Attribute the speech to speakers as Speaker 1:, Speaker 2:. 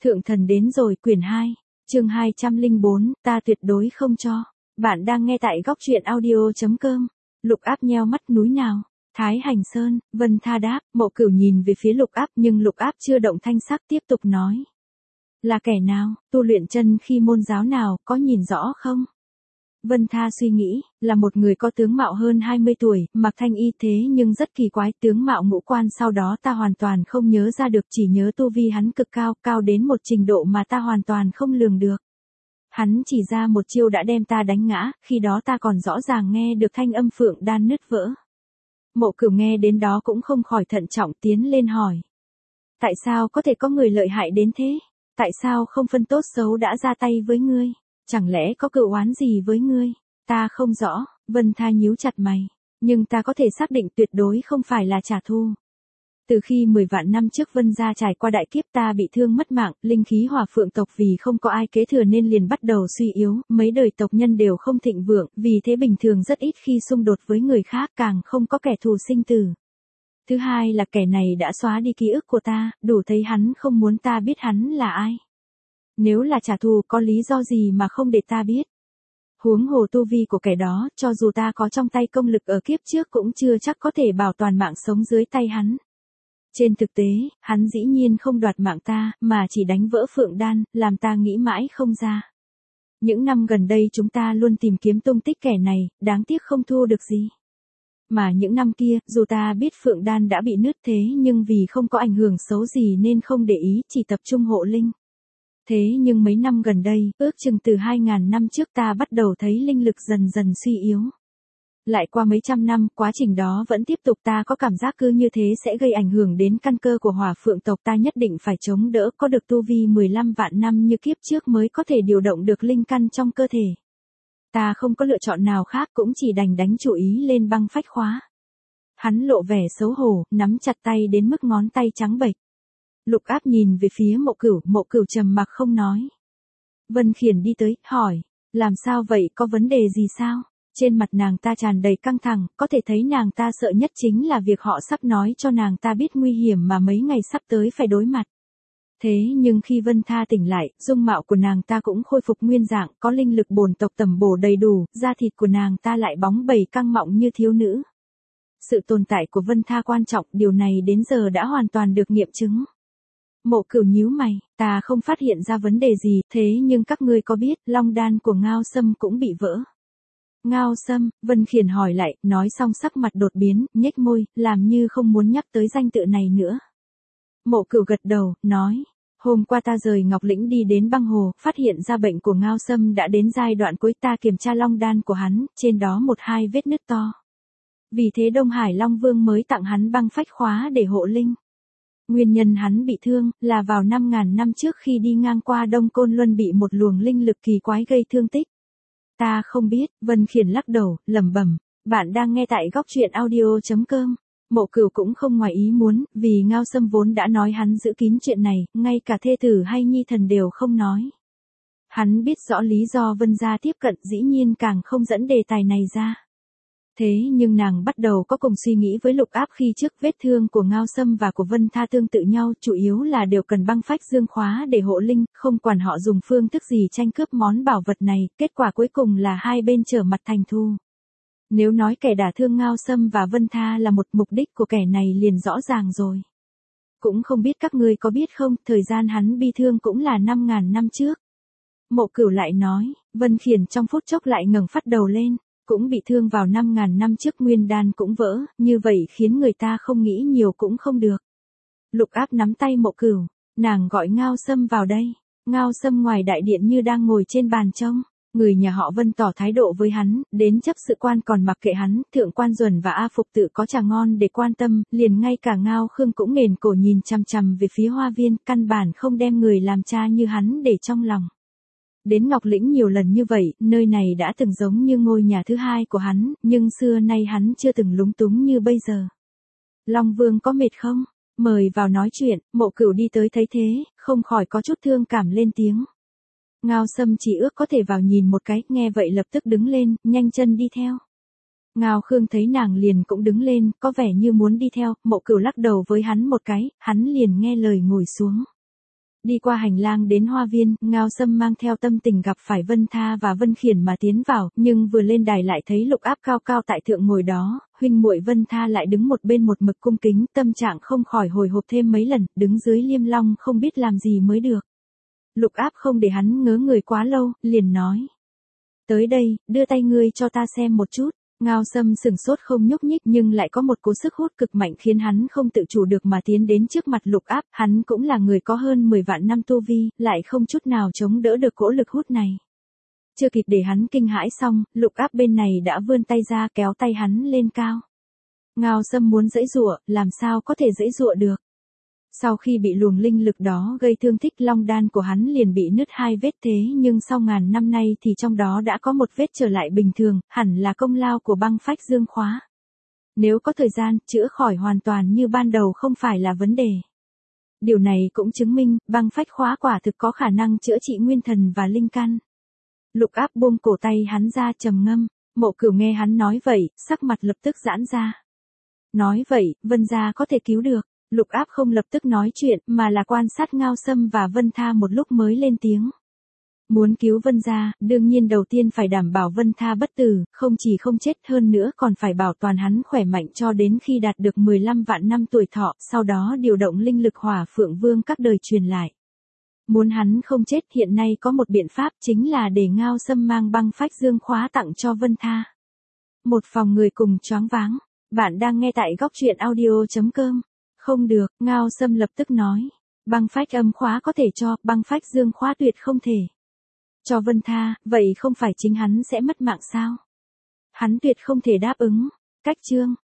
Speaker 1: Thượng thần đến rồi quyển 2, chương 204, ta tuyệt đối không cho. Bạn đang nghe tại góc truyện audio.com. Lục Áp nheo mắt núi nào. Thái Hành Sơn, Vân Tha đáp, Mộ Cửu nhìn về phía Lục Áp nhưng Lục Áp chưa động thanh sắc tiếp tục nói. Là kẻ nào, tu luyện chân khi môn giáo nào, có nhìn rõ không? Vân Tha suy nghĩ, là một người có tướng mạo hơn 20 tuổi, mặc thanh y thế nhưng rất kỳ quái, tướng mạo ngũ quan sau đó ta hoàn toàn không nhớ ra được, chỉ nhớ tu vi hắn cực cao, cao đến một trình độ mà ta hoàn toàn không lường được. Hắn chỉ ra một chiêu đã đem ta đánh ngã, khi đó ta còn rõ ràng nghe được thanh âm phượng đan nứt vỡ. Mộ Cửu nghe đến đó cũng không khỏi thận trọng tiến lên hỏi. Tại sao có thể có người lợi hại đến thế? Tại sao không phân tốt xấu đã ra tay với ngươi? Chẳng lẽ có cựu oán gì với ngươi? Ta không rõ, Vân Tha nhíu chặt mày. Nhưng ta có thể xác định tuyệt đối không phải là trả thù. Từ khi 10 vạn năm trước Vân gia trải qua đại kiếp ta bị thương mất mạng, linh khí hỏa phượng tộc vì không có ai kế thừa nên liền bắt đầu suy yếu, mấy đời tộc nhân đều không thịnh vượng, vì thế bình thường rất ít khi xung đột với người khác, càng không có kẻ thù sinh tử. Thứ hai là kẻ này đã xóa đi ký ức của ta, đủ thấy hắn không muốn ta biết hắn là ai. Nếu là trả thù có lý do gì mà không để ta biết. Huống hồ tu vi của kẻ đó, cho dù ta có trong tay công lực ở kiếp trước cũng chưa chắc có thể bảo toàn mạng sống dưới tay hắn. Trên thực tế, hắn dĩ nhiên không đoạt mạng ta, mà chỉ đánh vỡ phượng đan, làm ta nghĩ mãi không ra. Những năm gần đây chúng ta luôn tìm kiếm tung tích kẻ này, đáng tiếc không thu được gì. Mà những năm kia, dù ta biết phượng đan đã bị nứt thế nhưng vì không có ảnh hưởng xấu gì nên không để ý, chỉ tập trung hộ linh. Thế nhưng mấy năm gần đây, ước chừng từ 2000 năm trước ta bắt đầu thấy linh lực dần dần suy yếu. Lại qua mấy trăm năm, quá trình đó vẫn tiếp tục, ta có cảm giác cứ như thế sẽ gây ảnh hưởng đến căn cơ của hỏa phượng tộc, ta nhất định phải chống đỡ, có được tu vi 15 vạn năm như kiếp trước mới có thể điều động được linh căn trong cơ thể. Ta không có lựa chọn nào khác, cũng chỉ đành đánh chủ ý lên băng phách khóa. Hắn lộ vẻ xấu hổ, nắm chặt tay đến mức ngón tay trắng bệch. Lục Áp nhìn về phía Mộ Cửu trầm mặc không nói. Vân Khiển đi tới, hỏi, làm sao vậy, có vấn đề gì sao? Trên mặt nàng ta tràn đầy căng thẳng, có thể thấy nàng ta sợ nhất chính là việc họ sắp nói cho nàng ta biết nguy hiểm mà mấy ngày sắp tới phải đối mặt. Thế nhưng khi Vân Tha tỉnh lại, dung mạo của nàng ta cũng khôi phục nguyên dạng, có linh lực bổn tộc tầm bổ đầy đủ, da thịt của nàng ta lại bóng bẩy căng mọng như thiếu nữ. Sự tồn tại của Vân Tha quan trọng, điều này đến giờ đã hoàn toàn được nghiệm chứng. Mộ Cửu nhíu mày, ta không phát hiện ra vấn đề gì, thế nhưng các ngươi có biết, long đan của Ngao Sâm cũng bị vỡ. Ngao Sâm, Vân Khiển hỏi lại, nói xong sắc mặt đột biến, nhếch môi, làm như không muốn nhắc tới danh tự này nữa. Mộ Cửu gật đầu, nói, hôm qua ta rời Ngọc Lĩnh đi đến băng hồ, phát hiện ra bệnh của Ngao Sâm đã đến giai đoạn cuối, ta kiểm tra long đan của hắn, trên đó 1-2 vết nứt to. Vì thế Đông Hải Long Vương mới tặng hắn băng phách khóa để hộ linh. Nguyên nhân hắn bị thương, là vào 5000 năm trước khi đi ngang qua Đông Côn Luân bị một luồng linh lực kỳ quái gây thương tích. Ta không biết, Vân Khiển lắc đầu, lẩm bẩm, bạn đang nghe tại góc truyện audio.com. Mộ Cửu cũng không ngoài ý muốn, vì Ngao Sâm vốn đã nói hắn giữ kín chuyện này, ngay cả thê tử hay nhi thần đều không nói. Hắn biết rõ lý do Vân gia tiếp cận, dĩ nhiên càng không dẫn đề tài này ra. Thế nhưng nàng bắt đầu có cùng suy nghĩ với Lục Áp khi trước, vết thương của Ngao Sâm và của Vân Tha tương tự nhau, chủ yếu là đều cần băng phách dương khóa để hộ linh, không quản họ dùng phương thức gì tranh cướp món bảo vật này, kết quả cuối cùng là hai bên trở mặt thành thù. Nếu nói kẻ đả thương Ngao Sâm và Vân Tha là một, mục đích của kẻ này liền rõ ràng rồi. Cũng không biết các ngươi có biết không, thời gian hắn bị thương cũng là 5000 năm trước. Mộ Cửu lại nói, Vân Khiển trong phút chốc lại ngẩng phát đầu lên. Cũng bị thương vào 5000 năm trước, nguyên đan cũng vỡ, như vậy khiến người ta không nghĩ nhiều cũng không được. Lục Áp nắm tay Mộ Cửu, nàng gọi Ngao Sâm vào đây. Ngao Sâm ngoài đại điện như đang ngồi trên bàn trông. Người nhà họ Vân tỏ thái độ với hắn, đến chấp sự quan còn mặc kệ hắn, thượng quan Duẩn và A Phục tự có trà ngon để quan tâm, liền ngay cả Ngao Khương cũng nghền cổ nhìn chằm chằm về phía hoa viên, căn bản không đem người làm cha như hắn để trong lòng. Đến Ngọc Lĩnh nhiều lần như vậy, nơi này đã từng giống như ngôi nhà thứ hai của hắn, nhưng xưa nay hắn chưa từng lúng túng như bây giờ. Long Vương có mệt không? Mời vào nói chuyện. Mộ Cửu đi tới thấy thế, không khỏi có chút thương cảm lên tiếng. Ngao Sâm chỉ ước có thể vào nhìn một cái, nghe vậy lập tức đứng lên, nhanh chân đi theo. Ngao Khương thấy nàng liền cũng đứng lên, có vẻ như muốn đi theo, Mộ Cửu lắc đầu với hắn một cái, hắn liền nghe lời ngồi xuống. Đi qua hành lang đến hoa viên, Ngao Sâm mang theo tâm tình gặp phải Vân Tha và Vân Khiển mà tiến vào, nhưng vừa lên đài lại thấy Lục Áp cao cao tại thượng ngồi đó, huynh muội Vân Tha lại đứng một bên một mực cung kính, tâm trạng không khỏi hồi hộp thêm mấy lần, đứng dưới liêm long không biết làm gì mới được. Lục Áp không để hắn ngớ người quá lâu, liền nói. Tới đây, đưa tay ngươi cho ta xem một chút. Ngao Sâm sừng sốt không nhúc nhích nhưng lại có một cỗ sức hút cực mạnh khiến hắn không tự chủ được mà tiến đến trước mặt Lục Áp, hắn cũng là người có hơn 10 vạn năm tu vi, lại không chút nào chống đỡ được cỗ lực hút này. Chưa kịp để hắn kinh hãi xong, Lục Áp bên này đã vươn tay ra kéo tay hắn lên cao. Ngao Sâm muốn giãy giụa, làm sao có thể giãy giụa được. Sau khi bị luồng linh lực đó gây thương tích, long đan của hắn liền bị nứt 2 vết, thế nhưng sau ngàn năm nay thì trong đó đã có một vết trở lại bình thường, hẳn là công lao của băng phách dương khóa. Nếu có thời gian, chữa khỏi hoàn toàn như ban đầu không phải là vấn đề. Điều này cũng chứng minh, băng phách khóa quả thực có khả năng chữa trị nguyên thần và linh căn. Lục Áp buông cổ tay hắn ra trầm ngâm, Mộ Cửu nghe hắn nói vậy, sắc mặt lập tức giãn ra. Nói vậy, Vân gia có thể cứu được. Lục Áp không lập tức nói chuyện, mà là quan sát Ngao Sâm và Vân Tha một lúc mới lên tiếng. Muốn cứu Vân gia, đương nhiên đầu tiên phải đảm bảo Vân Tha bất tử, không chỉ không chết hơn nữa còn phải bảo toàn hắn khỏe mạnh cho đến khi đạt được 15 vạn năm tuổi thọ, sau đó điều động linh lực Hỏa Phượng Vương các đời truyền lại. Muốn hắn không chết, hiện nay có một biện pháp, chính là để Ngao Sâm mang băng phách dương khóa tặng cho Vân Tha. Một phòng người cùng choáng váng. Bạn đang nghe tại góc truyện audio.com. Không được, Ngao Sâm lập tức nói. Băng phách âm khóa có thể cho, băng phách dương khóa tuyệt không thể. Cho Vân Tha, vậy không phải chính hắn sẽ mất mạng sao? Hắn tuyệt không thể đáp ứng. Cách chương.